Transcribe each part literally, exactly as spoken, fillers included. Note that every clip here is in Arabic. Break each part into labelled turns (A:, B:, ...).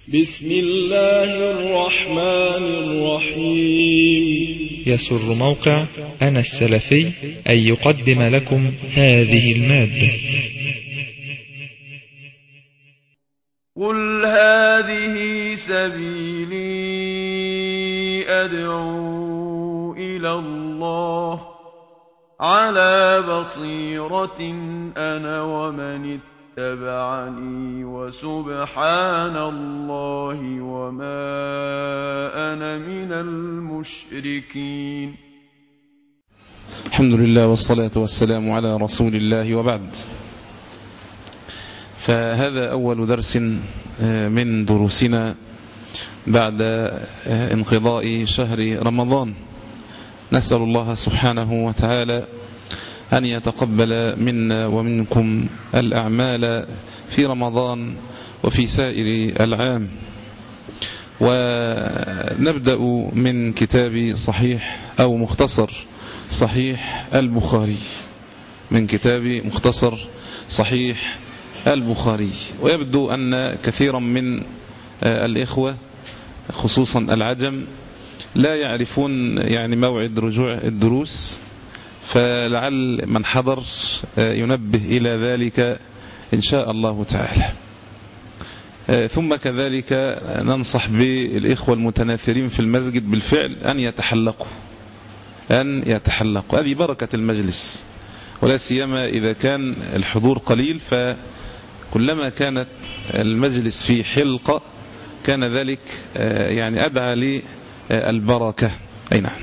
A: بسم الله الرحمن الرحيم.
B: يسر موقع أنا السلفي أن يقدم لكم هذه المادة.
C: قل هذه سبيلي أدعو إلى الله على بصيرة أنا ومن اتبعني وسبحان الله وما أنا من المشركين.
D: الحمد لله والصلاة والسلام على رسول الله، وبعد، فهذا أول درس من دروسنا بعد انقضاء شهر رمضان. نسأل الله سبحانه وتعالى أن يتقبل منا ومنكم الأعمال في رمضان وفي سائر العام. ونبدأ من كتاب صحيح أو مختصر صحيح البخاري، من كتاب مختصر صحيح البخاري. ويبدو أن كثيرا من الإخوة خصوصا العجم لا يعرفون يعني موعد رجوع الدروس، فلعل من حضر ينبه إلى ذلك إن شاء الله تعالى. ثم كذلك ننصح بالإخوة المتناثرين في المسجد بالفعل أن يتحلقوا أن يتحلقوا هذه بركة المجلس، ولا سيما إذا كان الحضور قليل، فكلما كانت المجلس في حلقة كان ذلك يعني أدعى للبركة. أي نعم.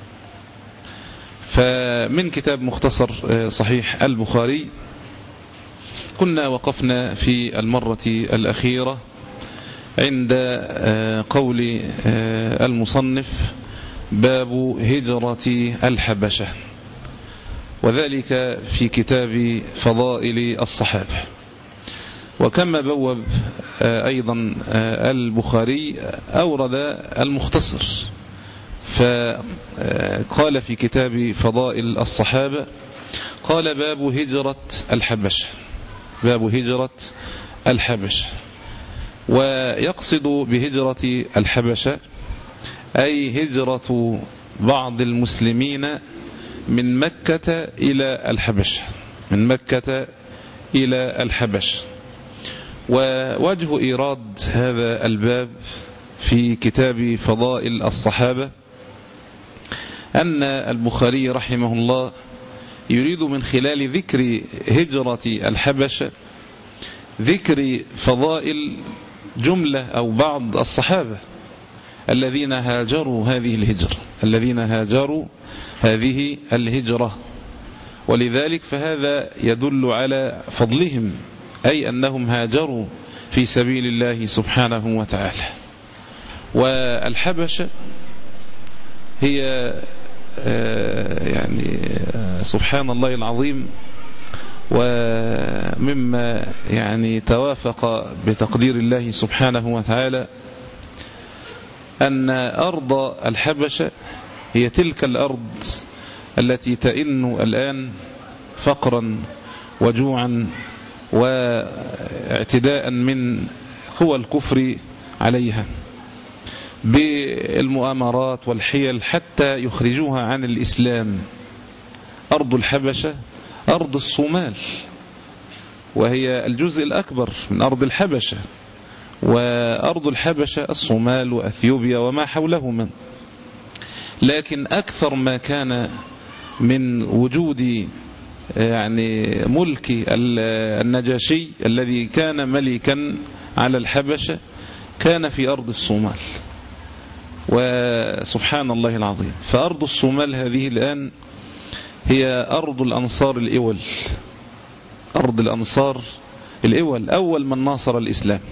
D: فمن كتاب مختصر صحيح البخاري كنا وقفنا في المرة الأخيرة عند قول المصنف باب هجرة الحبشة، وذلك في كتاب فضائل الصحابة. وكما بوب أيضا البخاري أورد المختصر، فقال في كتاب فضائل الصحابة قال باب هجرة الحبشة، باب هجرة الحبشة. ويقصد بهجرة الحبشة أي هجرة بعض المسلمين من مكة إلى الحبشة، من مكة إلى الحبشة. ووجه إيراد هذا الباب في كتاب فضائل الصحابة أن البخاري رحمه الله يريد من خلال ذكر هجرة الحبشة ذكر فضائل جملة أو بعض الصحابة الذين هاجروا هذه الهجرة الذين هاجروا هذه الهجرة ولذلك فهذا يدل على فضلهم، أي أنهم هاجروا في سبيل الله سبحانه وتعالى. والحبشة هي يعني سبحان الله العظيم، ومما يعني توافق بتقدير الله سبحانه وتعالى أن أرض الحبشة هي تلك الأرض التي تئن الآن فقرا وجوعا واعتداء من قوى الكفر عليها بالمؤامرات والحيل حتى يخرجوها عن الإسلام. أرض الحبشة أرض الصومال، وهي الجزء الأكبر من أرض الحبشة، وأرض الحبشة الصومال وأثيوبيا وما حولهما. لكن أكثر ما كان من وجود يعني ملك النجاشي الذي كان ملكا على الحبشة كان في أرض الصومال، وسبحان الله العظيم. فأرض الصومال هذه الآن هي أرض الأنصار الإول، أرض الأنصار الإول، أول من ناصر الإسلام،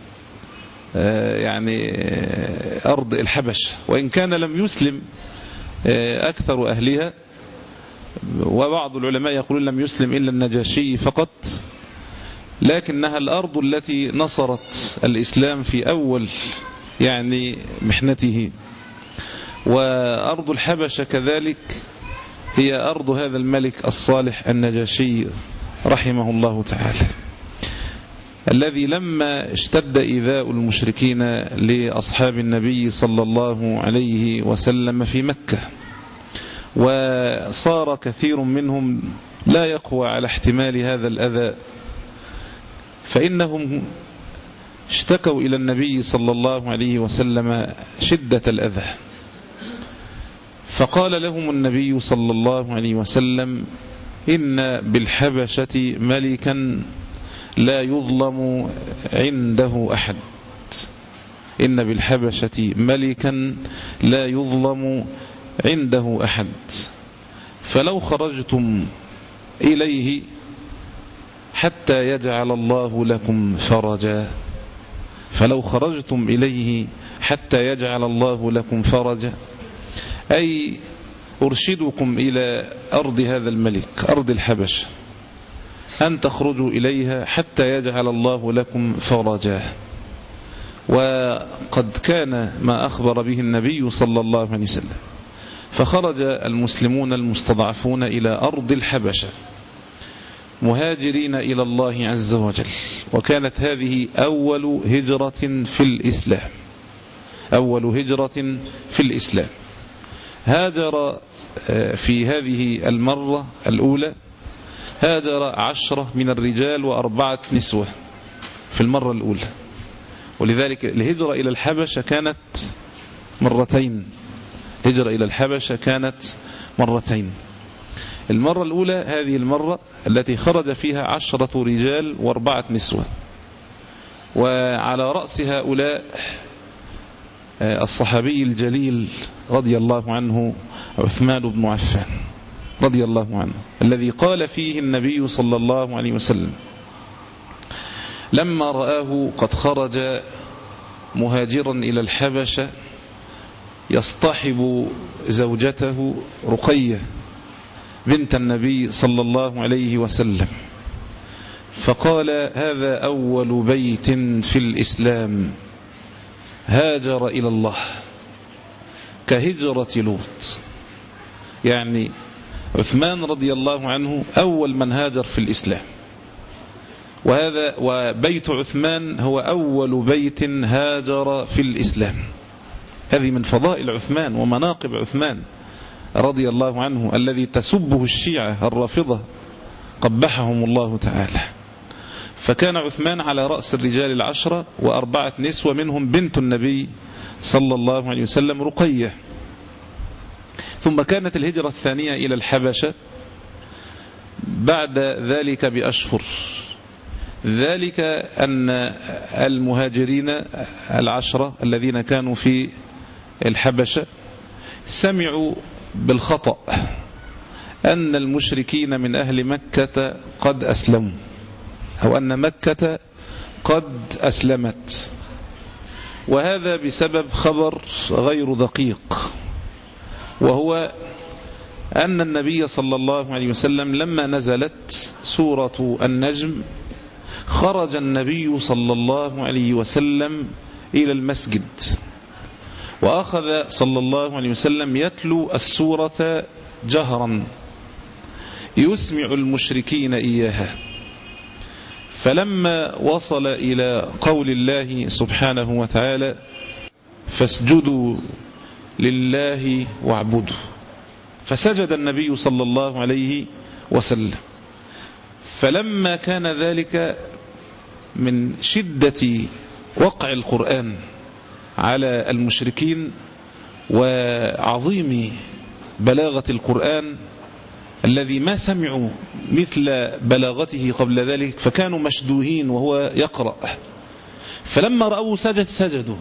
D: يعني أرض الحبش، وإن كان لم يسلم أكثر أهلها، وبعض العلماء يقولون لم يسلم إلا النجاشي فقط، لكنها الأرض التي نصرت الإسلام في أول يعني محنته. وأرض الحبشة كذلك هي أرض هذا الملك الصالح النجاشي رحمه الله تعالى. الذي لما اشتد إيذاء المشركين لأصحاب النبي صلى الله عليه وسلم في مكة، وصار كثير منهم لا يقوى على احتمال هذا الأذى، فإنهم اشتكوا إلى النبي صلى الله عليه وسلم شدة الأذى، فقال لهم النبي صلى الله عليه وسلم: إن بالحبشة ملكا لا يظلم عنده أحد، إن بالحبشة ملكا لا يظلم عنده أحد، فلو خرجتم إليه حتى يجعل الله لكم فرجا، فلو خرجتم إليه حتى يجعل الله لكم فرجا، أي أرشدكم إلى أرض هذا الملك، أرض الحبش، أن تخرجوا إليها حتى يجعل الله لكم فرجا. وقد كان ما أخبر به النبي صلى الله عليه وسلم، فخرج المسلمون المستضعفون إلى أرض الحبشة مهاجرين إلى الله عز وجل، وكانت هذه أول هجرة في الإسلام، أول هجرة في الإسلام. هاجر في هذه المرة الأولى هاجر عشرة من الرجال وأربعة نسوة في المرة الأولى، ولذلك الهجرة إلى الحبشة كانت مرتين، هجرة إلى الحبشة كانت مرتين. المرة الأولى هذه المرة التي خرج فيها عشرة رجال وأربعة نسوة، وعلى رأس هؤلاء الصحابي الجليل رضي الله عنه عثمان بن عفان رضي الله عنه، الذي قال فيه النبي صلى الله عليه وسلم لما رآه قد خرج مهاجرا إلى الحبشة يصطحب زوجته رقية بنت النبي صلى الله عليه وسلم، فقال: هذا أول بيت في الإسلام هاجر إلى الله كهجرة لوط. يعني عثمان رضي الله عنه أول من هاجر في الإسلام، وهذا وبيت عثمان هو أول بيت هاجر في الإسلام. هذه من فضائل عثمان ومناقب عثمان رضي الله عنه، الذي تسبه الشيعة الرافضة قبحهم الله تعالى. فكان عثمان على رأس الرجال العشرة وأربعة نسوة، منهم بنت النبي صلى الله عليه وسلم رقية. ثم كانت الهجرة الثانية إلى الحبشة بعد ذلك بأشهر، ذلك أن المهاجرين العشرة الذين كانوا في الحبشة سمعوا بالخطأ أن المشركين من أهل مكة قد أسلموا، أو أن مكة قد أسلمت، وهذا بسبب خبر غير دقيق، وهو أن النبي صلى الله عليه وسلم لما نزلت سورة النجم خرج النبي صلى الله عليه وسلم إلى المسجد، وأخذ صلى الله عليه وسلم يتلو السورة جهرا يسمع المشركين إياها. فلما وصل إلى قول الله سبحانه وتعالى: فاسجدوا لله واعبدوا، فسجد النبي صلى الله عليه وسلم. فلما كان ذلك من شدة وقع القرآن على المشركين وعظيم بلاغة القرآن الذي ما سمعوا مثل بلاغته قبل ذلك، فكانوا مشدوهين وهو يقرأ، فلما رأوا سجد سجدوا.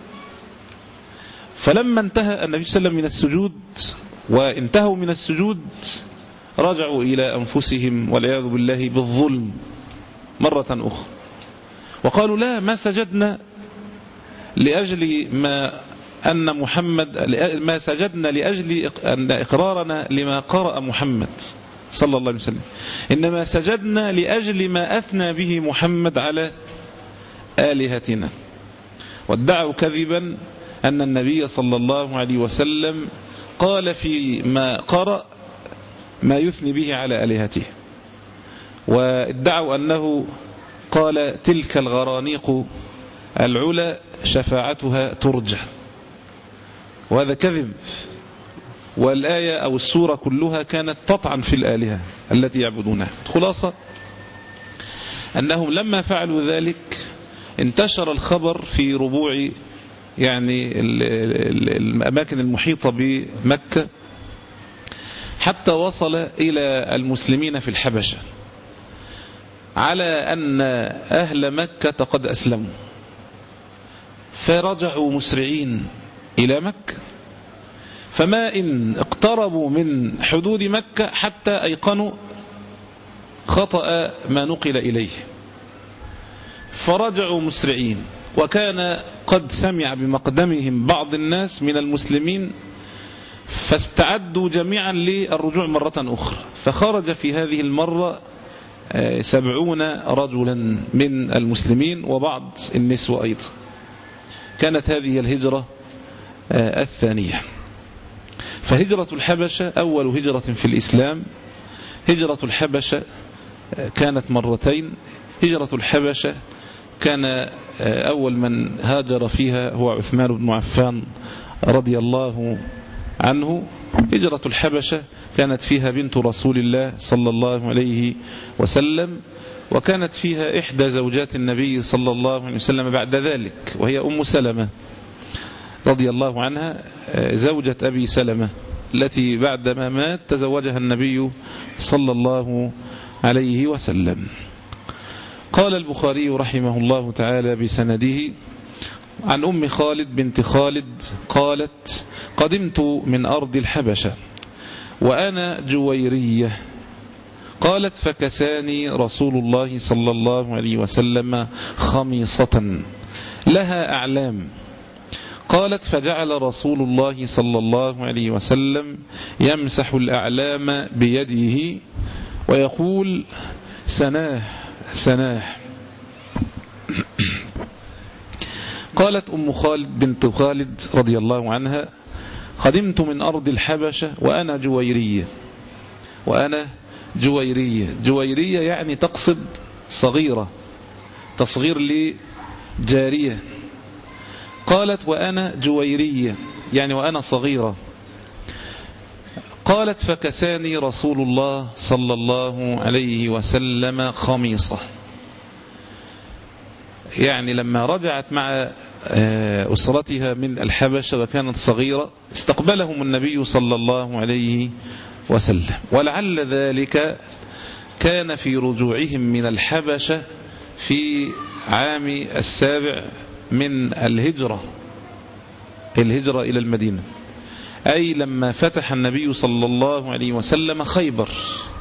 D: فلما انتهى النبي صلى الله عليه وسلم من السجود وانتهوا من السجود رجعوا إلى أنفسهم والعياذ بالله بالظلم مرة أخرى، وقالوا: لا، ما سجدنا لأجل ما أن محمد ما سجدنا لأجل أن إقرارنا لما قرأ محمد صلى الله عليه وسلم، إنما سجدنا لأجل ما أثنى به محمد على آلهتنا. وادعوا كذبا أن النبي صلى الله عليه وسلم قال في ما قرأ ما يثني به على آلهته، وادعوا أنه قال تلك الغرانيق العلا شفاعتها ترجى، وهذا كذب، والآية أو السورة كلها كانت تطعن في الآلهة التي يعبدونها. خلاصة أنهم لما فعلوا ذلك انتشر الخبر في ربوع يعني الأماكن المحيطة بمكة، حتى وصل إلى المسلمين في الحبشة على أن أهل مكة قد أسلموا، فرجعوا مسرعين إلى مكة، فما إن اقتربوا من حدود مكة حتى أيقنوا خطأ ما نقل إليه، فرجعوا مسرعين. وكان قد سمع بمقدمهم بعض الناس من المسلمين، فاستعدوا جميعا للرجوع مرة أخرى، فخرج في هذه المرة سبعون رجلا من المسلمين وبعض النسوة أيضا. كانت هذه الهجرة الثانية. فهجرة الحبشة أول هجرة في الإسلام. هجرة الحبشة كانت مرتين. هجرة الحبشة كان أول من هاجر فيها هو عثمان بن عفان رضي الله عنه. هجرة الحبشة كانت فيها بنت رسول الله صلى الله عليه وسلم، وكانت فيها إحدى زوجات النبي صلى الله عليه وسلم بعد ذلك، وهي أم سلمة رضي الله عنها، زوجة أبي سلمة التي بعدما مات تزوجها النبي صلى الله عليه وسلم. قال البخاري رحمه الله تعالى بسنده عن أم خالد بنت خالد قالت: قدمت من أرض الحبشة وأنا جويرية. قالت: فكساني رسول الله صلى الله عليه وسلم خميصة لها أعلام. قالت: فجعل رسول الله صلى الله عليه وسلم يمسح الأعلام بيده ويقول: سناه سناه. قالت أم خالد بنت خالد رضي الله عنها: قدمت من أرض الحبشة وأنا جويرية. وأنا جويرية جويرية يعني تقصد صغيرة، تصغير لجارية. قالت: وأنا جويرية يعني وأنا صغيرة. قالت: فكساني رسول الله صلى الله عليه وسلم خميصة. يعني لما رجعت مع أسرتها من الحبشة وكانت صغيرة استقبلهم النبي صلى الله عليه وسلم، ولعل ذلك كان في رجوعهم من الحبشة في عام السابع من الهجرة الهجرة إلى المدينة، أي لما فتح النبي صلى الله عليه وسلم خيبر.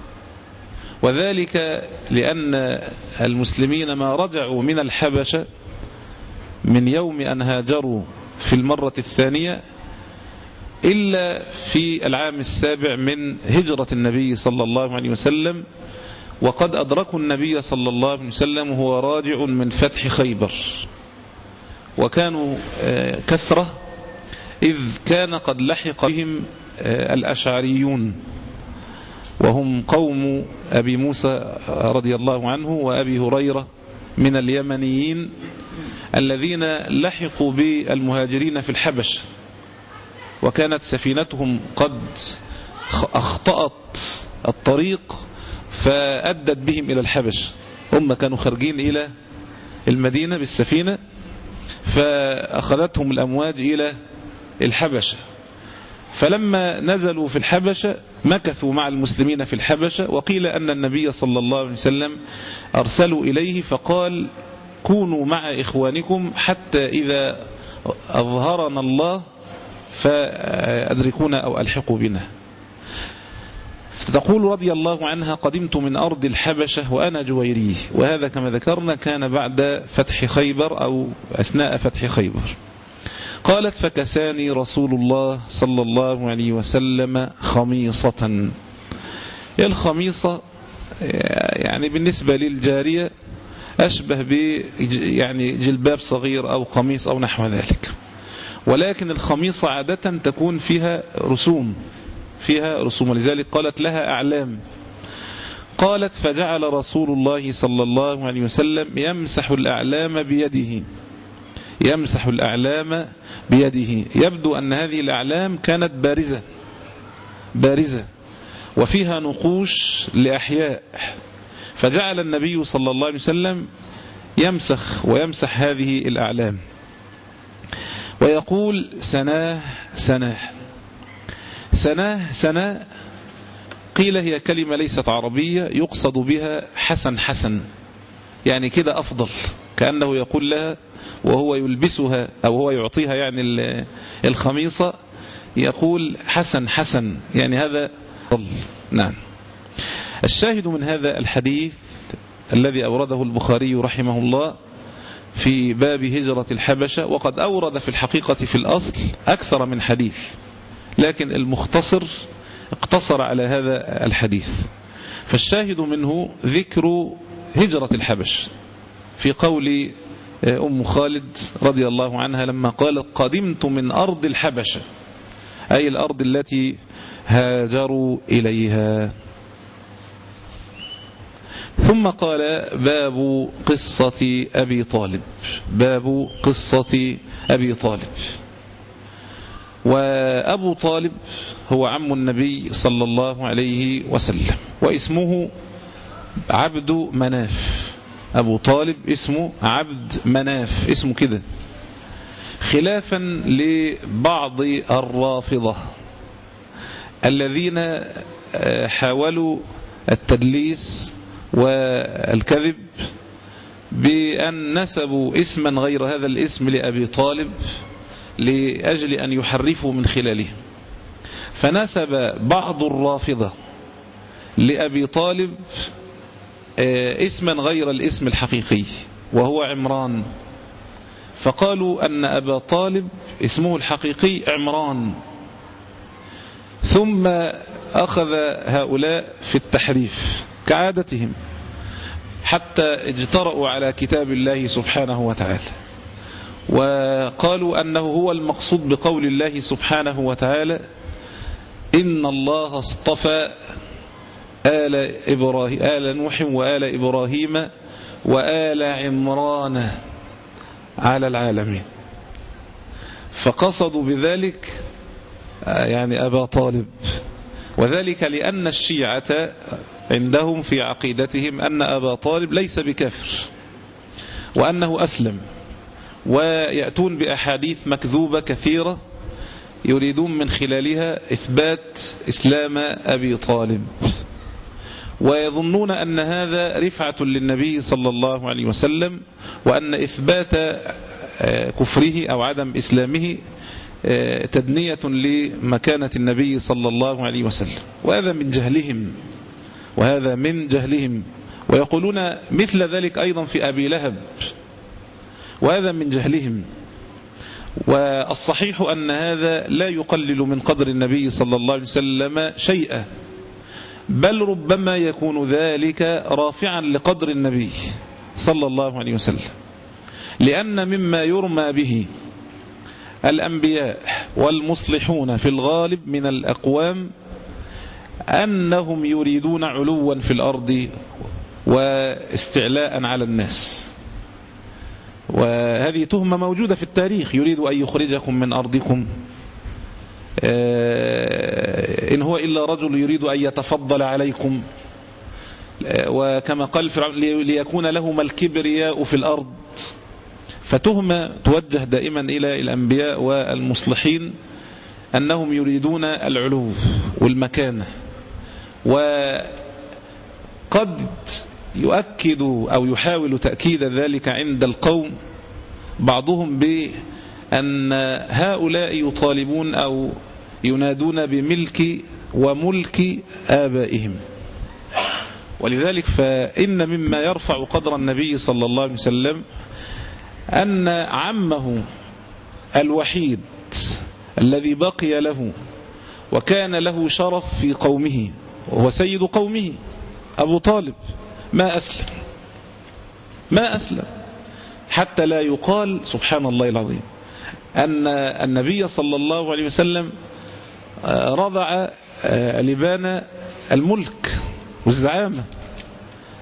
D: وذلك لأن المسلمين ما رجعوا من الحبشة من يوم أن هاجروا في المرة الثانية إلا في العام السابع من هجرة النبي صلى الله عليه وسلم، وقد أدركوا النبي صلى الله عليه وسلم وهو راجع من فتح خيبر، وكانوا كثرة، إذ كان قد لحق بهم الأشعريون وهم قوم أبي موسى رضي الله عنه وأبي هريرة من اليمنيين الذين لحقوا بالمهاجرين في الحبش، وكانت سفينتهم قد أخطأت الطريق فأدت بهم إلى الحبش. هم كانوا خارجين إلى المدينة بالسفينة فأخذتهم الأمواج إلى الحبشة، فلما نزلوا في الحبشة مكثوا مع المسلمين في الحبشة. وقيل أن النبي صلى الله عليه وسلم أرسلوا إليه فقال: كونوا مع إخوانكم حتى إذا أظهرنا الله فأدركونا أو ألحقوا بنا. فتقول رضي الله عنها: قدمت من أرض الحبشة وأنا جويري. وهذا كما ذكرنا كان بعد فتح خيبر أو أثناء فتح خيبر. قالت: فكساني رسول الله صلى الله عليه وسلم خميصة. الخميصة يعني بالنسبة للجارية أشبه ب يعني جلباب صغير أو قميص أو نحو ذلك، ولكن الخميصة عادة تكون فيها رسوم فيها رسوم ولذلك قالت لها أعلام. قالت فجعل رسول الله صلى الله عليه وسلم يمسح الأعلام بيده يمسح الأعلام بيده يبدو أن هذه الأعلام كانت بارزة بارزة وفيها نقوش لأحياء، فجعل النبي صلى الله عليه وسلم يمسخ ويمسح هذه الأعلام ويقول سناه سناه. سناه سناه قيل هي كلمة ليست عربية يقصد بها حسن حسن، يعني كده أفضل، كأنه يقول لها وهو يلبسها أو هو يعطيها يعني الخميصة، يقول حسن حسن، يعني هذا أفضل. نعم. الشاهد من هذا الحديث الذي أورده البخاري رحمه الله في باب هجرة الحبشة، وقد أورد في الحقيقة في الأصل أكثر من حديث، لكن المختصر اقتصر على هذا الحديث. فالشاهد منه ذكر هجرة الحبش في قول أم خالد رضي الله عنها لما قالت قدمت من أرض الحبشة، أي الأرض التي هاجروا إليها. ثم قال باب قصة أبي طالب، باب قصة أبي طالب. وأبو طالب هو عم النبي صلى الله عليه وسلم، واسمه عبد مناف. أبو طالب اسمه عبد مناف، اسمه كده، خلافا لبعض الرافضة الذين حاولوا التدليس والكذب بأن نسبوا اسما غير هذا الاسم لأبي طالب لأجل أن يحرفوا من خلاله. فنسب بعض الرافضة لأبي طالب اسما غير الاسم الحقيقي وهو عمران، فقالوا أن أبا طالب اسمه الحقيقي عمران. ثم أخذ هؤلاء في التحريف كعادتهم حتى اجترأوا على كتاب الله سبحانه وتعالى، وقالوا أنه هو المقصود بقول الله سبحانه وتعالى إن الله اصطفى آل إبراهيم آل نوح وآل إبراهيم وآل عمران على العالمين، فقصدوا بذلك يعني أبا طالب. وذلك لأن الشيعة عندهم في عقيدتهم أن أبا طالب ليس بكافر وأنه أسلم، ويأتون بأحاديث مكذوبة كثيرة يريدون من خلالها إثبات إسلام أبي طالب، ويظنون أن هذا رفعة للنبي صلى الله عليه وسلم، وأن إثبات كفره أو عدم إسلامه تدنية لمكانة النبي صلى الله عليه وسلم. وهذا من جهلهم وهذا من جهلهم ويقولون مثل ذلك أيضا في أبي لهب، وهذا من جهلهم. والصحيح أن هذا لا يقلل من قدر النبي صلى الله عليه وسلم شيئا، بل ربما يكون ذلك رافعا لقدر النبي صلى الله عليه وسلم، لأن مما يرمى به الأنبياء والمصلحون في الغالب من الأقوام أنهم يريدون علوا في الأرض واستعلاء على الناس، وهذه تهمة موجودة في التاريخ، يريد أن يخرجكم من أرضكم، إن هو إلا رجل يريد أن يتفضل عليكم، وكما قال فرعون ليكون لهما الكبرياء في الأرض. فتهمة توجه دائما إلى الأنبياء والمصلحين أنهم يريدون العلو والمكانة. وقد يؤكد أو يحاول تأكيد ذلك عند القوم بعضهم بأن هؤلاء يطالبون أو ينادون بملك وملك آبائهم. ولذلك فإن مما يرفع قدر النبي صلى الله عليه وسلم أن عمه الوحيد الذي بقي له وكان له شرف في قومه وهو سيد قومه أبو طالب ما أسلم ما أسلم حتى لا يقال سبحان الله العظيم أن النبي صلى الله عليه وسلم رضع لبان الملك والزعامة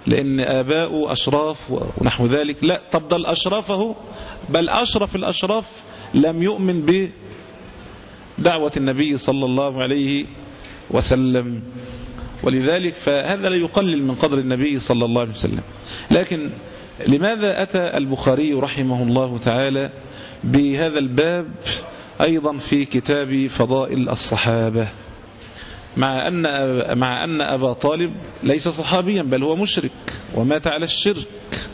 D: لأن آباؤه أشراف ونحو ذلك. لا، طب ده الأشراف اهو، بل أشرف الأشراف لم يؤمن بدعوة النبي صلى الله عليه وسلم. ولذلك فهذا لا يقلل من قدر النبي صلى الله عليه وسلم. لكن لماذا أتى البخاري رحمه الله تعالى بهذا الباب أيضا في كتاب فضائل الصحابة، مع أن مع أن أبا طالب ليس صحابيا بل هو مشرك ومات على الشرك؟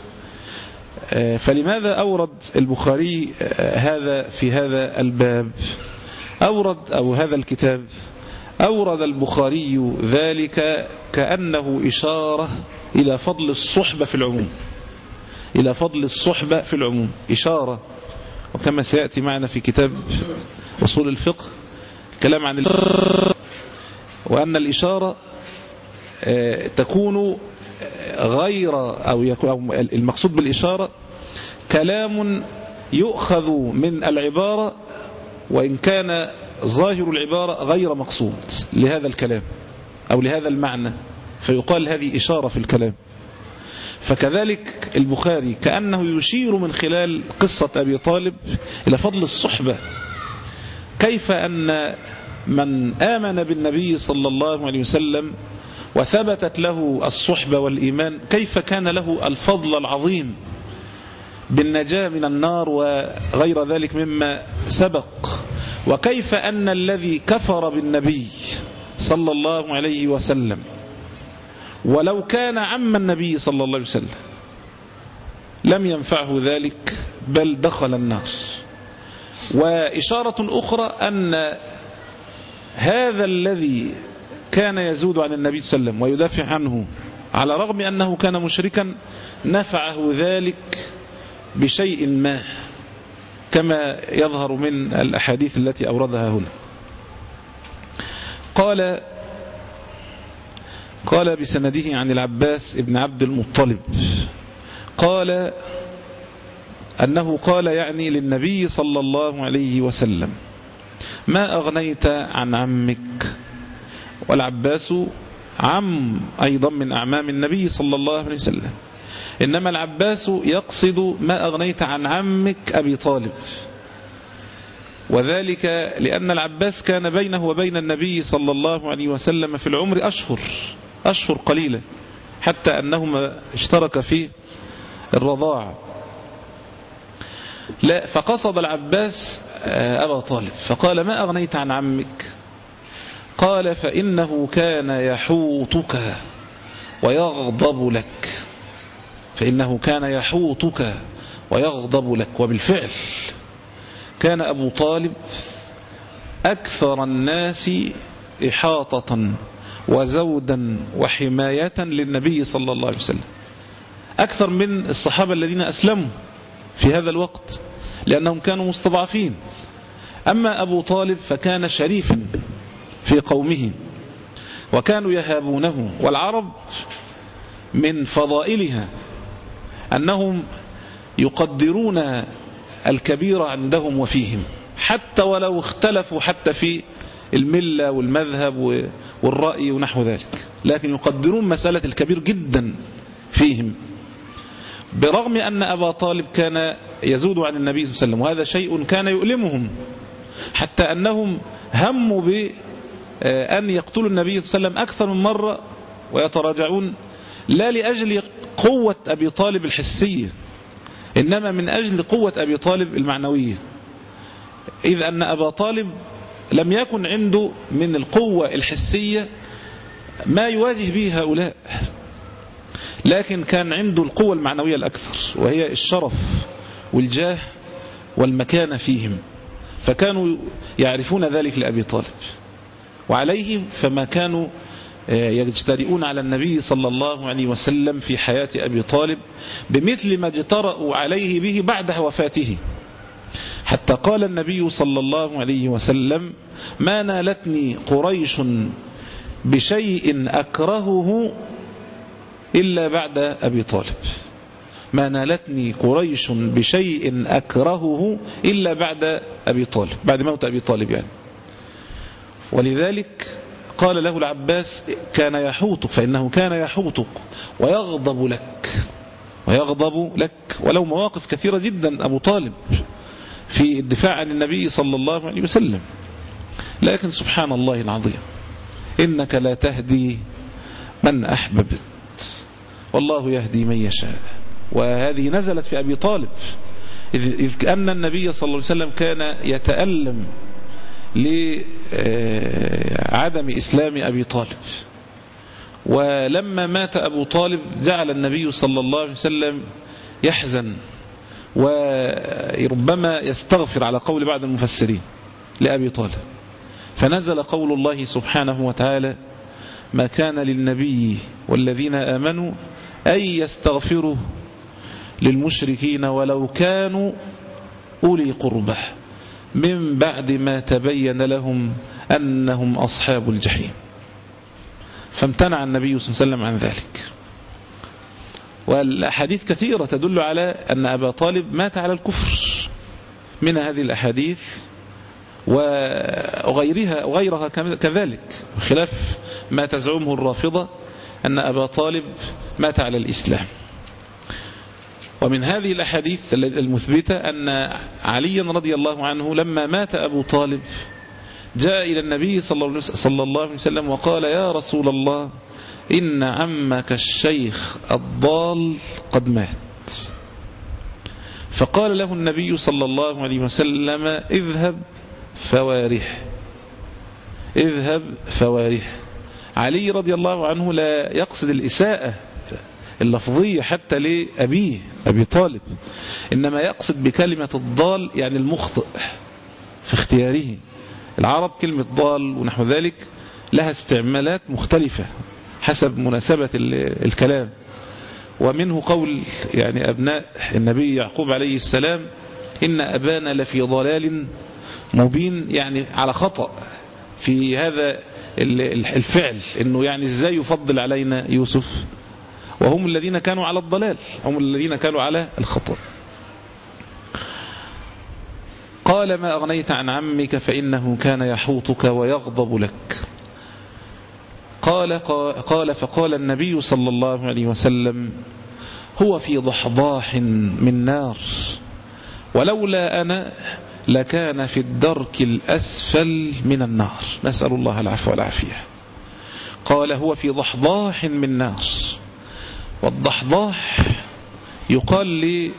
D: فلماذا أورد البخاري هذا في هذا الباب؟ أورد أو هذا الكتاب أورد البخاري ذلك كأنه إشارة إلى فضل الصحبة في العموم، إلى فضل الصحبة في العموم إشارة. وكما سيأتي معنا في كتاب أصول الفقه كلام عن الفقه، وأن الإشارة تكون غير أو المقصود بالإشارة كلام يؤخذ من العبارة وإن كان ظاهر العبارة غير مقصود لهذا الكلام أو لهذا المعنى، فيقال هذه إشارة في الكلام. فكذلك البخاري كأنه يشير من خلال قصة أبي طالب إلى فضل الصحبة، كيف أن من آمن بالنبي صلى الله عليه وسلم وثبتت له الصحبة والإيمان كيف كان له الفضل العظيم بالنجاة من النار وغير ذلك مما سبق، وكيف أن الذي كفر بالنبي صلى الله عليه وسلم ولو كان عم النبي صلى الله عليه وسلم لم ينفعه ذلك بل دخل النار. وإشارة أخرى أن هذا الذي كان يزود عن النبي صلى الله عليه وسلم ويدافع عنه على رغم أنه كان مشركا نفعه ذلك بشيء ما، كما يظهر من الأحاديث التي أوردها هنا. قال قال بسنده عن العباس ابن عبد المطلب قال أنه قال يعني للنبي صلى الله عليه وسلم: ما أغنيت عن عمك. والعباس عم أيضا من أعمام النبي صلى الله عليه وسلم، إنما العباس يقصد ما أغنيت عن عمك أبي طالب، وذلك لأن العباس كان بينه وبين النبي صلى الله عليه وسلم في العمر أشهر أشهر قليلة، حتى أنهما اشترك في الرضاع. لا، فقصد العباس أبا طالب فقال: ما أغنيت عن عمك؟ قال: فإنه كان يحوطك ويغضب لك، فإنه كان يحوطك ويغضب لك. وبالفعل كان أبو طالب أكثر الناس إحاطة وزودا وحماية للنبي صلى الله عليه وسلم، أكثر من الصحابة الذين أسلموا في هذا الوقت لأنهم كانوا مستضعفين. أما أبو طالب فكان شريفا في قومه وكانوا يهابونه، والعرب من فضائلها أنهم يقدرون الكبير عندهم وفيهم، حتى ولو اختلفوا حتى في الملة والمذهب والرأي ونحو ذلك، لكن يقدرون مسألة الكبير جدا فيهم، برغم أن أبا طالب كان يزود عن النبي صلى الله عليه وسلم، وهذا شيء كان يؤلمهم، حتى أنهم هموا بأن يقتلوا النبي صلى الله عليه وسلم أكثر من مرة ويتراجعون، لا لأجل قوة أبي طالب الحسية، إنما من أجل قوة أبي طالب المعنوية، إذ أن أبا طالب لم يكن عنده من القوة الحسية ما يواجه به هؤلاء، لكن كان عنده القوة المعنوية الأكثر، وهي الشرف والجاه والمكانة فيهم، فكانوا يعرفون ذلك لأبي طالب، وعليهم فما كانوا يجترئون على النبي صلى الله عليه وسلم في حياة أبي طالب بمثل ما اجترأوا عليه به بعد وفاته، حتى قال النبي صلى الله عليه وسلم: ما نالتني قريش بشيء أكرهه إلا بعد أبي طالب، ما نالتني قريش بشيء أكرهه إلا بعد أبي طالب، بعد موت أبي طالب يعني. ولذلك قال له العباس كان يحوطك، فإنه كان يحوطك ويغضب لك ويغضب لك. ولو مواقف كثيرة جدا أبو طالب في الدفاع عن النبي صلى الله عليه وسلم، لكن سبحان الله العظيم إنك لا تهدي من أحببت والله يهدي من يشاء. وهذه نزلت في أبي طالب، إذ كأن النبي صلى الله عليه وسلم كان يتألم لعدم إسلام أبي طالب، ولما مات أبو طالب جعل النبي صلى الله عليه وسلم يحزن وربما يستغفر على قول بعض المفسرين لأبي طالب، فنزل قول الله سبحانه وتعالى ما كان للنبي والذين آمنوا أن يستغفروا للمشركين ولو كانوا أولي قربى من بعد ما تبين لهم أنهم أصحاب الجحيم. فامتنع النبي صلى الله عليه وسلم عن ذلك. والأحاديث كثيرة تدل على أن أبا طالب مات على الكفر، من هذه الأحاديث وغيرها وغيرها كذلك، خلاف ما تزعمه الرافضة أن أبا طالب مات على الإسلام. ومن هذه الأحاديث المثبتة أن عليا رضي الله عنه لما مات أبو طالب جاء إلى النبي صلى الله عليه وسلم وقال يا رسول الله إن عمك الشيخ الضال قد مات. فقال له النبي صلى الله عليه وسلم اذهب فواره اذهب فواره. علي رضي الله عنه لا يقصد الإساءة اللفظية حتى لأبيه أبي طالب، إنما يقصد بكلمة الضال يعني المخطئ في اختياره. العرب كلمة ضال ونحو ذلك لها استعمالات مختلفة حسب مناسبة الكلام، ومنه قول يعني أبناء النبي يعقوب عليه السلام إن أبانا لفي ضلال مبين، يعني على خطأ في هذا الفعل، إنه يعني إزاي يفضل علينا يوسف وهم الذين كانوا على الضلال، هم الذين كانوا على الخطأ. قال ما أغنيت عن عمك فإنه كان يحوطك ويغضب لك. قال قال فقال النبي صلى الله عليه وسلم هو في ضحضاح من نار ولولا أنا لكان في الدرك الأسفل من النار، نسأل الله العفو والعافية. قال هو في ضحضاح من نار، والضحضاح يقال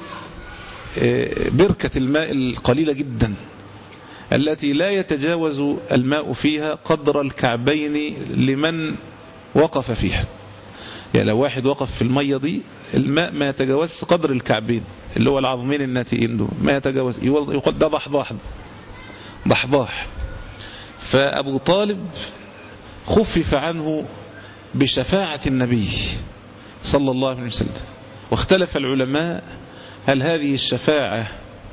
D: لبركة الماء القليلة جدا التي لا يتجاوز الماء فيها قدر الكعبين لمن وقف فيها. يعني لو واحد وقف في المية دي الماء ما يتجاوز قدر الكعبين اللي هو العظمين الناتئين دول، ما يتجاوز، يقول ده ضحضاح ضحضاح. فأبو طالب خفف عنه بشفاعة النبي صلى الله عليه وسلم. واختلف العلماء هل هذه الشفاعة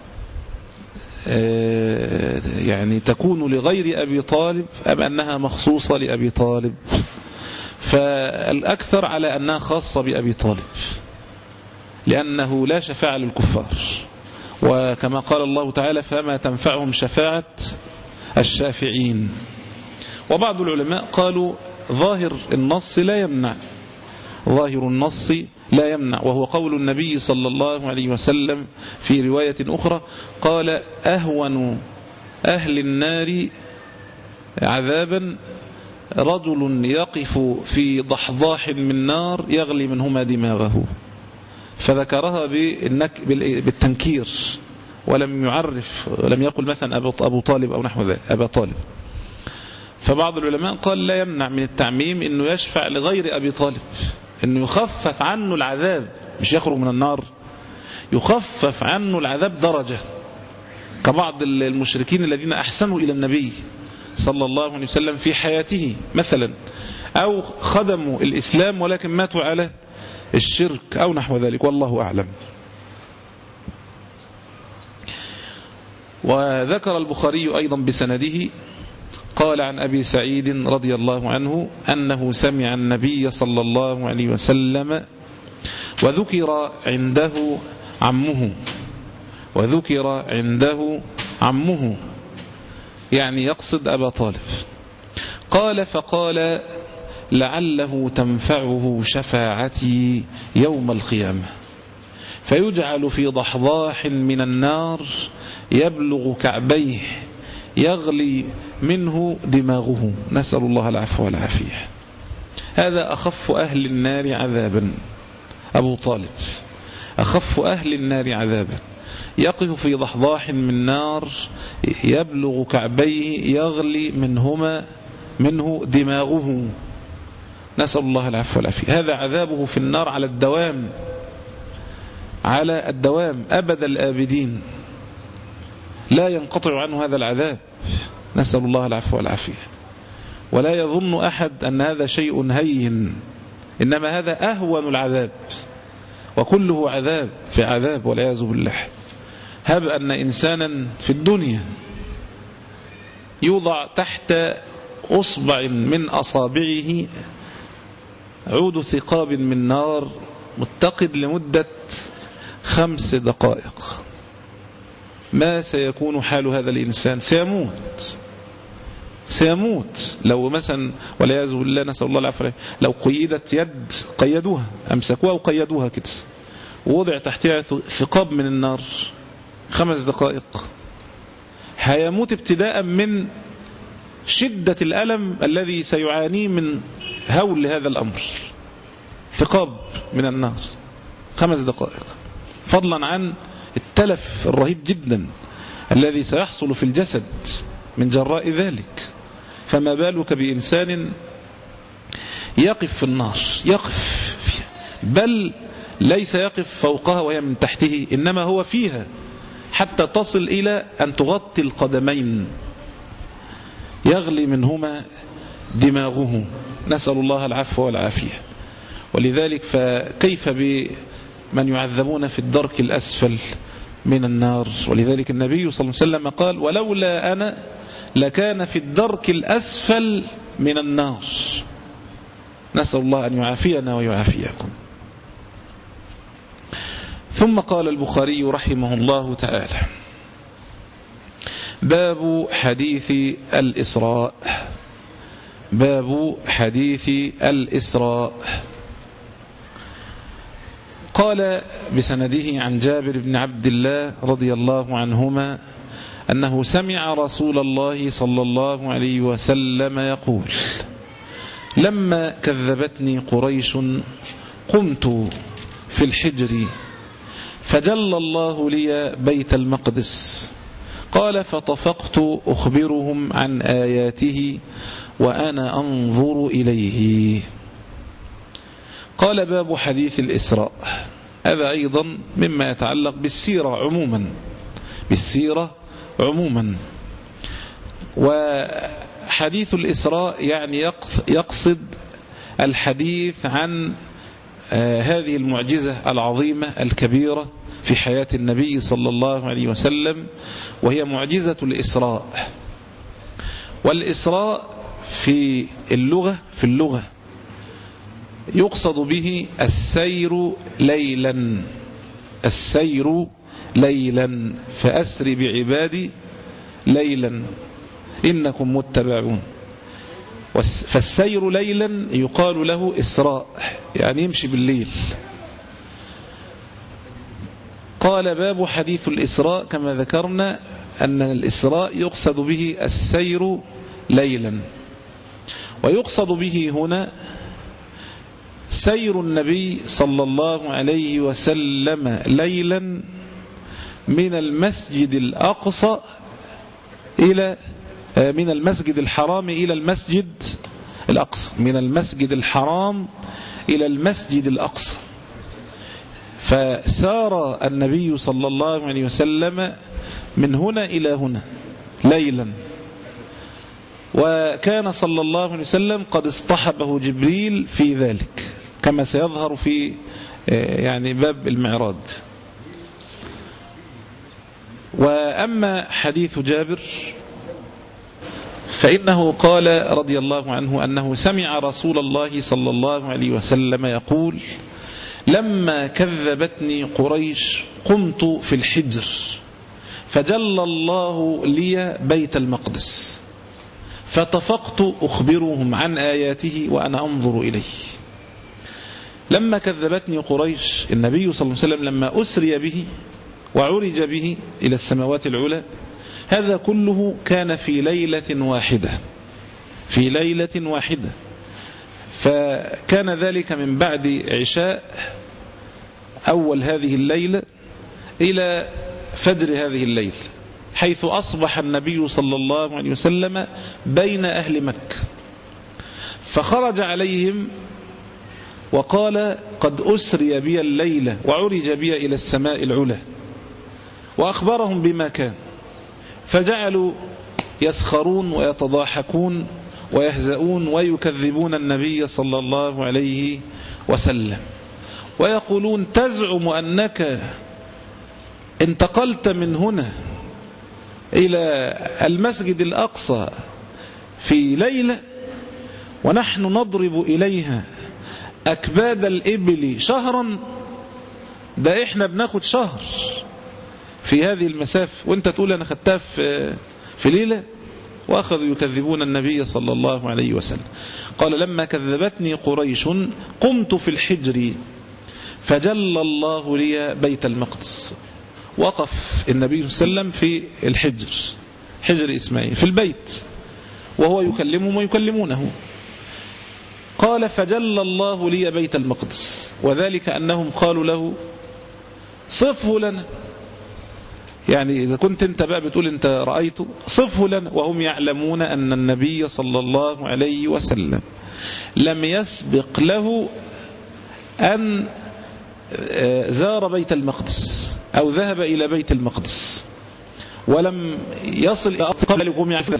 D: يعني تكون لغير أبي طالب أم أنها مخصوصة لأبي طالب؟ فالأكثر على أنها خاصة بأبي طالب، لأنه لا شفاعة للكفار، وكما قال الله تعالى فما تنفعهم شفاعة الشافعين. وبعض العلماء قالوا ظاهر النص لا يمنع، ظاهر النص لا يمنع، وهو قول النبي صلى الله عليه وسلم في رواية أخرى قال أهون أهل النار عذابا رجل يقف في ضحضاح من نار يغلي منهما دماغه، فذكرها بالتنكير ولم يعرف ولم يقل مثلا أبو طالب أو نحو ذلك أبا طالب. فبعض العلماء قال لا يمنع من التعميم أنه يشفع لغير أبي طالب، أنه يخفف عنه العذاب، مش يخرج من النار، يخفف عنه العذاب درجة، كبعض المشركين الذين أحسنوا إلى النبي صلى الله عليه وسلم في حياته مثلا، أو خدموا الإسلام ولكن ماتوا على الشرك أو نحو ذلك، والله أعلم. وذكر البخاري أيضا بسنده قال عن أبي سعيد رضي الله عنه أنه سمع النبي صلى الله عليه وسلم وذكر عنده عمه وذكر عنده عمه يعني يقصد أبا طالب، قال فقال لعله تنفعه شفاعتي يوم القيامة، فيجعل في ضحضاح من النار يبلغ كعبيه يغلي منه دماغه، نسأل الله العفو والعافية. هذا أخف أهل النار عذابا، أبو طالب أخف أهل النار عذابا، يقف في ضحضاح من نار يبلغ كعبيه يغلي منهما منه دماغه، نسأل الله العفو والعافية. هذا عذابه في النار على الدوام، على الدوام أبد الآبدين، لا ينقطع عنه هذا العذاب، نسأل الله العفو والعافية. ولا يظن أحد أن هذا شيء هين، إنما هذا أهون العذاب، وكله عذاب في عذاب والعياذ بالله. هب أن إنسانا في الدنيا يوضع تحت أصبع من أصابعه عود ثقاب من نار متقد لمدة خمس دقائق، ما سيكون حال هذا الإنسان؟ سيموت سيموت لو مثلا والعياذ بالله نسأل الله العافية، لو قيدت يد قيدوها، أمسكوها وقيدوها كده ووضع تحتها ثقاب من النار خمس دقائق، هيموت ابتداء من شدة الألم الذي سيعانيه من هول هذا الأمر. ثقاب من النار خمس دقائق، فضلا عن التلف الرهيب جدا الذي سيحصل في الجسد من جراء ذلك، فما بالك بإنسان يقف في النار، يقف فيها، بل ليس يقف فوقها وهي من تحته، إنما هو فيها حتى تصل إلى أن تغطي القدمين، يغلي منهما دماغه، نسأل الله العفو والعافية. ولذلك فكيف بمن يعذبون في الدرك الأسفل من النار؟ ولذلك النبي صلى الله عليه وسلم قال ولولا أنا لكان في الدرك الأسفل من النار، نسأل الله أن يعافينا ويعافيكم. ثم قال البخاري رحمه الله تعالى باب حديث الإسراء، باب حديث الإسراء. قال بسنده عن جابر بن عبد الله رضي الله عنهما أنه سمع رسول الله صلى الله عليه وسلم يقول لما كذبتني قريش قمت في الحجر فجل الله لي بيت المقدس، قال فطفقت أخبرهم عن آياته وأنا أنظر إليه. قال باب حديث الإسراء، هذا أيضا مما يتعلق بالسيرة عموما، بالسيرة عموما. وحديث الإسراء يعني يقصد الحديث عن هذه المعجزة العظيمة الكبيرة في حياة النبي صلى الله عليه وسلم، وهي معجزة الإسراء. والإسراء في اللغة في اللغة يقصد به السير ليلا، السير ليلا، فأسر بعبادي ليلا إنكم متبعون. فالسير ليلا يقال له إسراء، يعني يمشي بالليل. قال باب حديث الإسراء، كما ذكرنا أن الإسراء يقصد به السير ليلا، ويقصد به هنا سير النبي صلى الله عليه وسلم ليلا من المسجد الأقصى إلى من المسجد الحرام إلى المسجد الأقصى، من المسجد الحرام إلى المسجد الأقصى. فسار النبي صلى الله عليه وسلم من هنا إلى هنا ليلا، وكان صلى الله عليه وسلم قد اصطحبه جبريل في ذلك كما سيظهر في يعني باب المعراج. وأما حديث جابر فإنه قال رضي الله عنه أنه سمع رسول الله صلى الله عليه وسلم يقول لما كذبتني قريش قمت في الحجر فجل الله لي بيت المقدس، فطفقت أخبرهم عن آياته وأنا أنظر إليه. لما كذبتني قريش، النبي صلى الله عليه وسلم لما أسري به وعرج به إلى السماوات العلى، هذا كله كان في ليلة واحدة في ليلة واحدة فكان ذلك من بعد عشاء أول هذه الليلة إلى فجر هذه الليل، حيث أصبح النبي صلى الله عليه وسلم بين أهل مكة، فخرج عليهم وقال قد أسري بي الليلة وعرج بي إلى السماء العلى، وأخبرهم بما كان، فجعلوا يسخرون ويتضاحكون ويهزؤون ويكذبون النبي صلى الله عليه وسلم، ويقولون تزعم أنك انتقلت من هنا إلى المسجد الأقصى في ليلة ونحن نضرب إليها أكباد الإبل شهرا، ده إحنا بناخد شهر في هذه المسافة وانت تقول أنا خدتها في, في ليلة. وأخذوا يكذبون النبي صلى الله عليه وسلم. قال لما كذبتني قريش قمت في الحجر فجل الله لي بيت المقدس. وقف النبي صلى الله عليه وسلم في الحجر، حجر إسماعيل في البيت، وهو يكلمهم ويكلمونه. قال فجل الله لي بيت المقدس، وذلك أنهم قالوا له صفه لنا، يعني إذا كنت أنت بقى بتقول أنت رأيته صفه لنا، وهم يعلمون أن النبي صلى الله عليه وسلم لم يسبق له أن زار بيت المقدس أو ذهب إلى بيت المقدس، ولم يصل إلى قبل لهم يعرفون،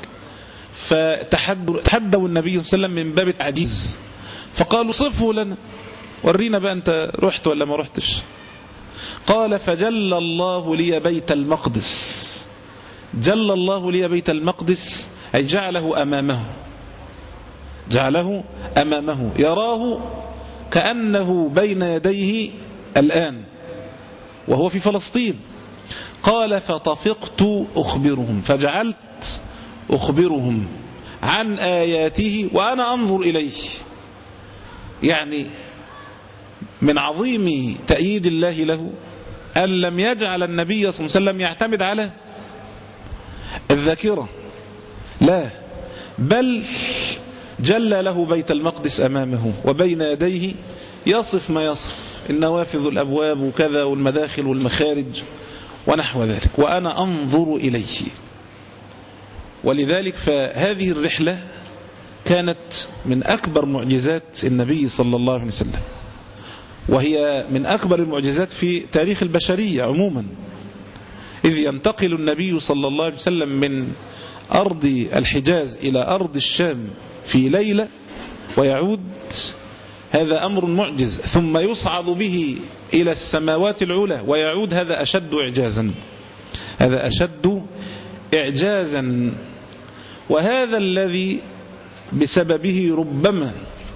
D: فتحدوا النبي صلى الله عليه وسلم من باب التعجيز، فقالوا صفه لنا، ورينا بقى أنت رحت ولا ما رحتش. قال فجل الله لي بيت المقدس، جل الله لي بيت المقدس أي جعله أمامه، جعله أمامه يراه كأنه بين يديه الآن وهو في فلسطين. قال فطفقت أخبرهم، فجعلت أخبرهم عن آياته وأنا أنظر إليه. يعني من عظيم تأييد الله له أن لم يجعل النبي صلى الله عليه وسلم يعتمد على الذاكرة، لا، بل جل له بيت المقدس أمامه وبين يديه يصف ما يصف، النوافذ الأبواب وكذا والمداخل والمخارج ونحو ذلك، وأنا أنظر إليه. ولذلك فهذه الرحلة كانت من أكبر معجزات النبي صلى الله عليه وسلم، وهي من أكبر المعجزات في تاريخ البشرية عموما، إذ ينتقل النبي صلى الله عليه وسلم من أرض الحجاز إلى أرض الشام في ليلة ويعود، هذا أمر معجز، ثم يصعد به إلى السماوات العلى ويعود، هذا أشد إعجازا، هذا أشد إعجازا. وهذا الذي بسببه ربما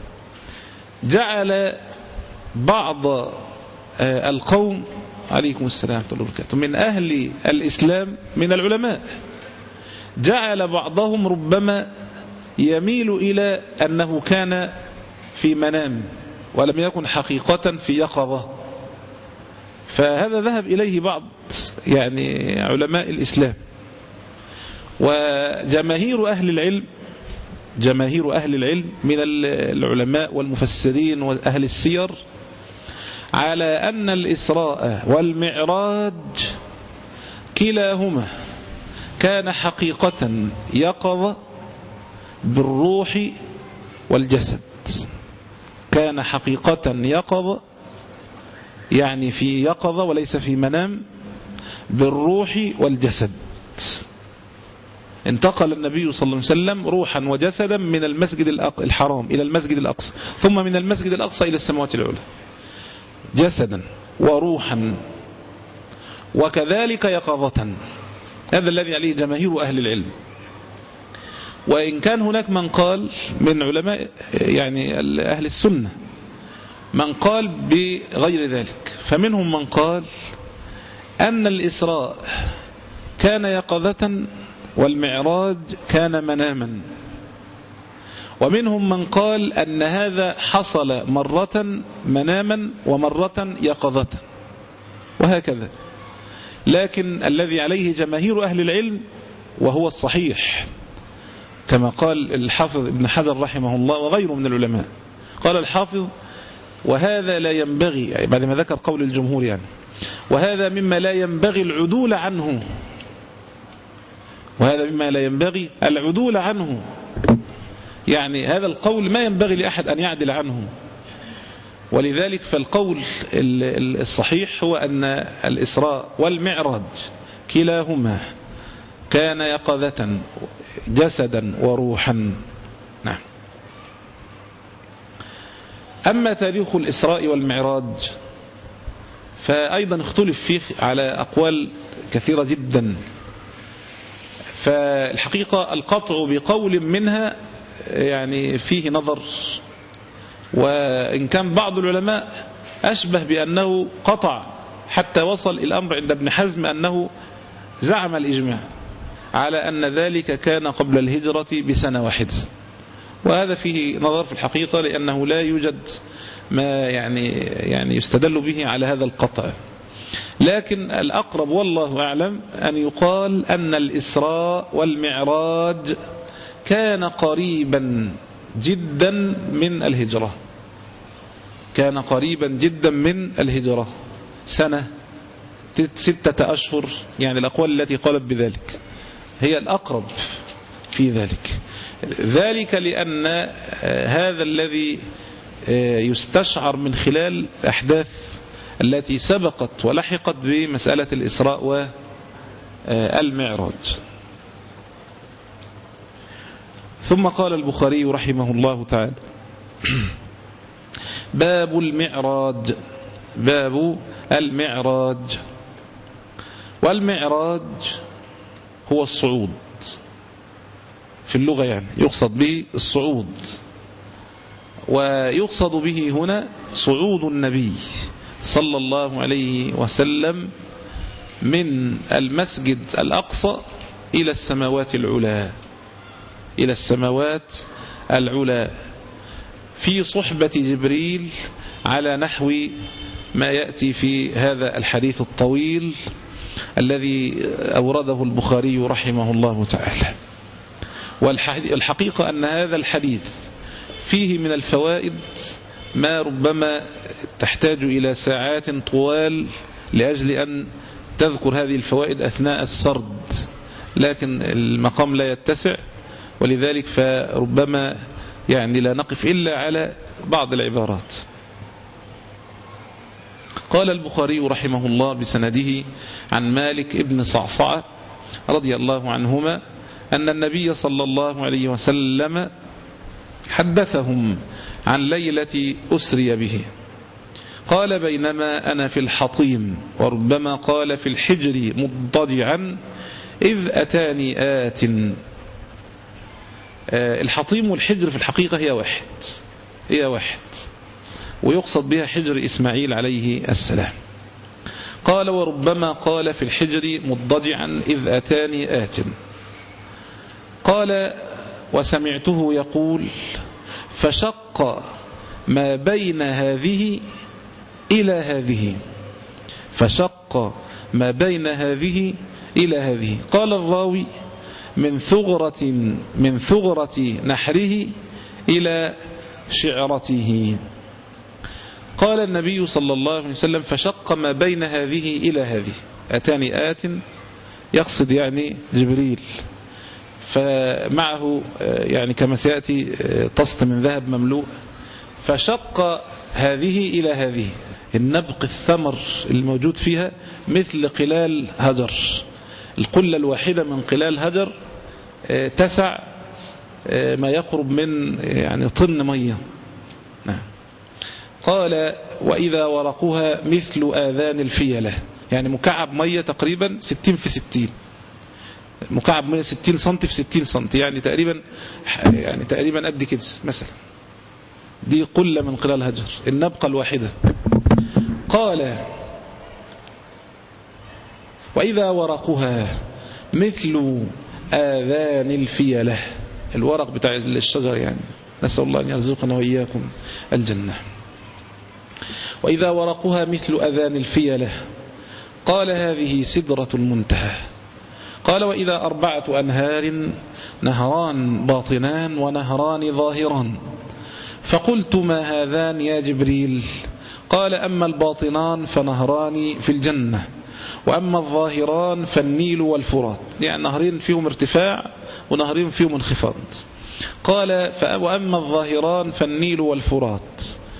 D: جعل بعض القوم عليكم السلام ورحمة الله وبركاته من أهل الإسلام من العلماء، جعل بعضهم ربما يميل إلى أنه كان في منام ولم يكن حقيقة في يقظة، فهذا ذهب إليه بعض يعني علماء الإسلام. وجماهير أهل العلم جماهير أهل العلم من العلماء والمفسرين وأهل السير على أن الإسراء والمعراج كلاهما كان حقيقة يقظة بالروح والجسد، كان حقيقة يقظة يعني في يقظة وليس في منام، بالروح والجسد. انتقل النبي صلى الله عليه وسلم روحا وجسدا من المسجد الحرام إلى المسجد الأقصى، ثم من المسجد الأقصى إلى السماوات العلى، جسدا وروحا وكذلك يقظة. هذا الذي عليه جماهير أهل العلم. وإن كان هناك من قال من علماء يعني أهل السنة من قال بغير ذلك، فمنهم من قال أن الإسراء كان يقظة والمعراج كان مناما، ومنهم من قال أن هذا حصل مرة مناما ومرة يقظة، وهكذا. لكن الذي عليه جماهير أهل العلم وهو الصحيح كما قال الحافظ ابن حجر رحمه الله وغيره من العلماء، قال الحافظ: وهذا لا ينبغي، يعني بعد ما ذكر قول الجمهور يعني، وهذا مما لا ينبغي العدول عنه، وهذا مما لا ينبغي العدول عنه، يعني هذا القول ما ينبغي لأحد أن يعدل عنه. ولذلك فالقول الصحيح هو أن الإسراء والمعراج كلاهما كان يقظة جسدا وروحا. نعم. أما تاريخ الإسراء والمعراج فأيضا اختلف فيه على أقوال كثيرة جدا، فالحقيقة القطع بقول منها يعني فيه نظر، وإن كان بعض العلماء أشبه بأنه قطع حتى وصل الأمر عند ابن حزم أنه زعم الإجماع على أن ذلك كان قبل الهجرة بسنة واحدة، وهذا فيه نظر في الحقيقة، لأنه لا يوجد ما يعني يعني يستدل به على هذا القطع. لكن الأقرب والله أعلم أن يقال أن الإسراء والمعراج كان قريبا جدا من الهجرة، كان قريبا جدا من الهجرة، سنة ستة أشهر، يعني الأقوال التي قالت بذلك هي الأقرب في ذلك. ذلك لأن هذا الذي يستشعر من خلال الأحداث التي سبقت ولحقت بمسألة الإسراء والمعراج. ثم قال البخاري رحمه الله تعالى: باب المعراج. باب المعراج. والمعراج هو الصعود في اللغة، يعني يقصد به الصعود، ويقصد به هنا صعود النبي صلى الله عليه وسلم من المسجد الأقصى إلى السماوات العلى، إلى السماوات العلى في صحبة جبريل، على نحو ما يأتي في هذا الحديث الطويل الذي أورده البخاري رحمه الله تعالى. والحقيقة أن هذا الحديث فيه من الفوائد ما ربما تحتاج إلى ساعات طوال لأجل أن تذكر هذه الفوائد أثناء السرد، لكن المقام لا يتسع، ولذلك فربما يعني لا نقف إلا على بعض العبارات. قال البخاري رحمه الله بسنده عن مالك ابن صعصعة رضي الله عنهما أن النبي صلى الله عليه وسلم حدثهم عن ليلة أسري به، قال: بينما أنا في الحطيم، وربما قال في الحجر مضطجعا، إذ أتاني آت. الحطيم والحجر في الحقيقة هي واحد، هي واحد، ويقصد بها حجر إسماعيل عليه السلام. قال: وربما قال في الحجر مضطجعا، إذ أتاني آت. قال: وسمعته يقول: فشق ما بين هذه إلى هذه، فشق ما بين هذه إلى هذه. قال الراوي: من ثغرة من ثغرة نحره إلى شعرته. قال النبي صلى الله عليه وسلم: فشق ما بين هذه إلى هذه، أتاني آت يقصد يعني جبريل، فمعه يعني كما سيأتي طست من ذهب مملوء، فشق هذه إلى هذه، النبق الثمر الموجود فيها مثل قلال هجر، القلة الواحدة من قلال هجر تسع ما يقرب من يعني طن مية. نعم. قال: وإذا ورقها مثل آذان الفيلة، يعني مكعب مية تقريبا ستين في ستين، مكعب مية ستين سنتي في ستين سنتي، يعني تقريبا يعني تقريبا قد كده مثلا، دي قلة من قلال هجر، النبقة الواحدة. قال: وإذا ورقها مثل آذان الفيلة، الورق بتاع الشجر يعني نسأل الله أن يرزقنا وإياكم الجنة. وإذا ورقها مثل أذان الفيلة قال هذه سدرة المنتهى. قال وإذا أربعة أنهار نهران باطنان ونهران ظاهران. فقلت ما هذان يا جبريل؟ قال أما الباطنان فنهران في الجنة، وأما الظاهران فالنيل والفرات، يعني نهرين فيهم ارتفاع ونهرين فيهم انخفاض. قال وأما الظاهران فالنيل والفرات.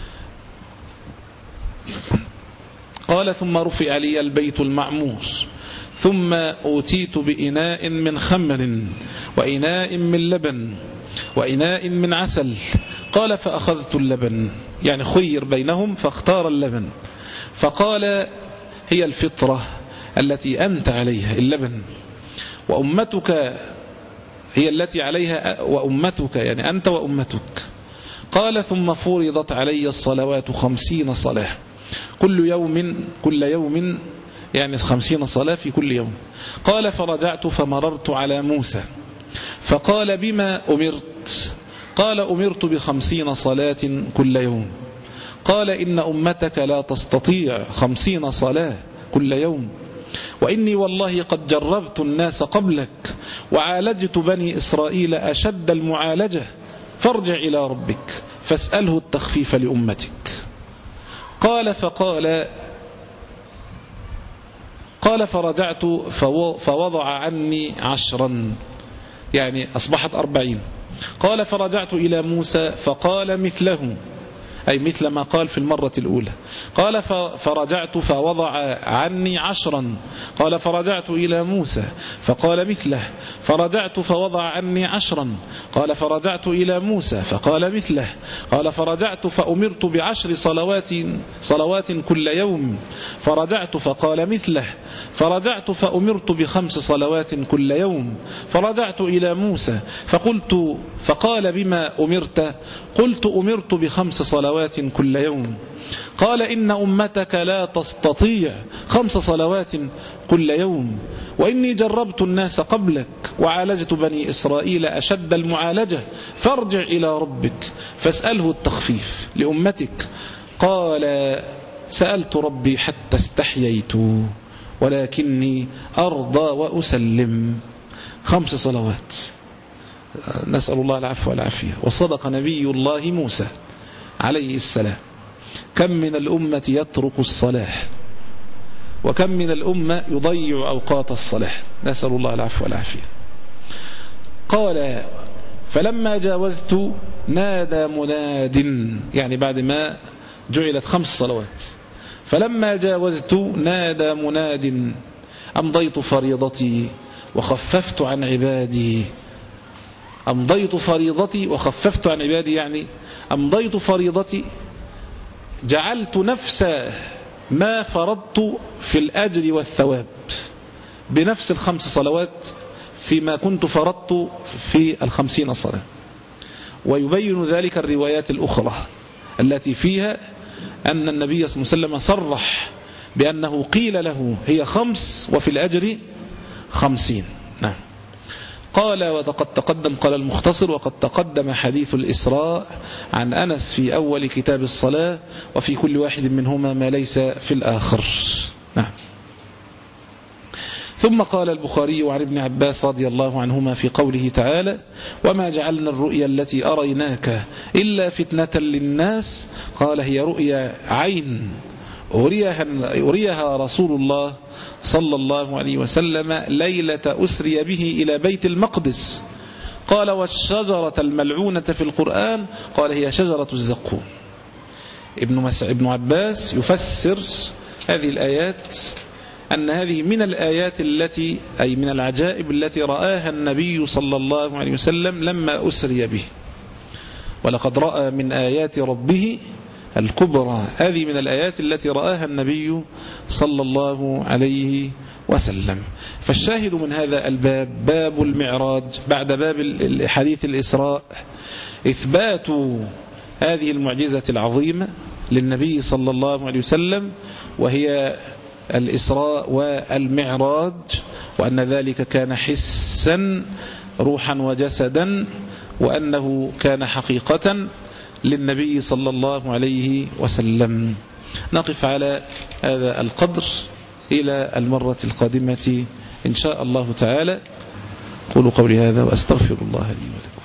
D: قال ثم رفع لي البيت المعمور، ثم أوتيت بإناء من خمر وإناء من لبن وإناء من عسل. قال فأخذت اللبن، يعني خير بينهم فاختار اللبن. فقال هي الفطرة التي أنت عليها اللبن، وأمتك هي التي عليها وأمتك، يعني أنت وأمتك. قال ثم فرضت علي الصلوات خمسين صلاة كل يوم كل يوم يعني خمسين صلاة في كل يوم. قال فرجعت فمررت على موسى فقال بما أمرت؟ قال أمرت بخمسين صلاة كل يوم. قال إن أمتك لا تستطيع خمسين صلاة كل يوم، وإني والله قد جربت الناس قبلك وعالجت بني إسرائيل أشد المعالجة، فارجع إلى ربك فاسأله التخفيف لأمتك. قال فقال قال فرجعت فوضع عني عشرا، يعني أصبحت أربعين. قال فرجعت إلى موسى فقال مثله، أي مثل ما قال في المرة الأولى. قال فرجعت فوضع عني عشرا. قال فرجعت إلى موسى فقال مثله. فرجعت فوضع عني عشرا. قال فرجعت إلى موسى فقال مثله. قال فرجعت فأمرت بعشر صلوات صلوات كل يوم. فرجعت فقال مثله. فرجعت فأمرت بخمس صلوات كل يوم. فرجعت إلى موسى فقلت فقال بما أمرت؟ قلت أمرت بخمس صلوات كل يوم. قال إن أمتك لا تستطيع خمس صلوات كل يوم، وإني جربت الناس قبلك وعالجت بني إسرائيل أشد المعالجة، فارجع إلى ربك فاسأله التخفيف لأمتك. قال سألت ربي حتى استحييت ولكني أرضى وأسلم. خمس صلوات، نسأل الله العفو والعافية. وصدق نبي الله موسى عليه السلام: كم من الأمة يترك الصلاة وكم من الأمة يضيع أوقات الصلاة، نسأل الله العفو والعافية. قال فلما جاوزت نادى مناد، يعني بعد ما جعلت خمس صلوات، فلما جاوزت نادى مناد: أمضيت فريضتي وخففت عن عبادي. أمضيت فريضتي وخففت عن عبادي، يعني أمضيت فريضتي، جعلت نفس ما فرضت في الأجر والثواب بنفس الخمس صلوات فيما كنت فرضت في الخمسين صلاة. ويبين ذلك الروايات الأخرى التي فيها أن النبي صلى الله عليه وسلم صرح بأنه قيل له هي خمس وفي الأجر خمسين. نعم. قال وقد تقدم، قال المختصر: وقد تقدم حديث الإسراء عن أنس في أول كتاب الصلاة، وفي كل واحد منهما ما ليس في الآخر. نعم. ثم قال البخاري عن ابن عباس رضي الله عنهما في قوله تعالى: وما جعلنا الرؤيا التي أريناك إلا فتنة للناس. قال هي رؤيا عين أريها, أريها رسول الله صلى الله عليه وسلم ليلة أسري به إلى بيت المقدس. قال والشجرة الملعونة في القرآن، قال هي شجرة الزقوم. ابن, مس... ابن عباس يفسر هذه الآيات أن هذه من الآيات التي أي من العجائب التي رآها النبي صلى الله عليه وسلم لما أسري به، ولقد رأى من آيات ربه الكبرى. هذه من الآيات التي رآها النبي صلى الله عليه وسلم. فالشاهد من هذا الباب باب المعراج بعد باب حديث الإسراء إثبات هذه المعجزة العظيمة للنبي صلى الله عليه وسلم، وهي الإسراء والمعراج، وأن ذلك كان حسا روحا وجسدا، وأنه كان حقيقة للنبي صلى الله عليه وسلم. نقف على هذا القدر إلى المرة القادمة إن شاء الله تعالى. قولوا قولي هذا وأستغفر الله لي ولكم.